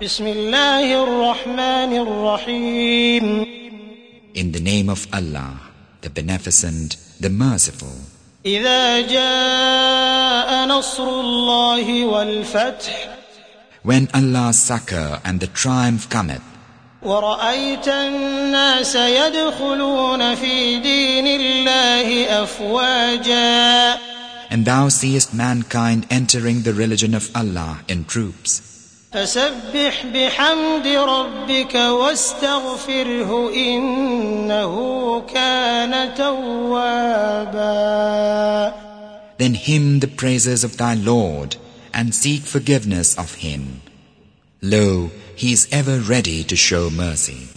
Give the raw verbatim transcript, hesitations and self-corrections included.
بسم الله الرحمن الرحيم. In the name of Allah, the Beneficent, the Merciful. إذا جاء نصر الله والفتح When Allah's succor and the triumph cometh, ورأيت الناس يدخلون في دين الله أفواجا and thou seest mankind entering the religion of Allah in troops, فسبح بحمد ربك واستغفره إنه كان توابا. then hymn the praises of thy Lord and seek forgiveness of him. Lo, he is ever ready to show mercy.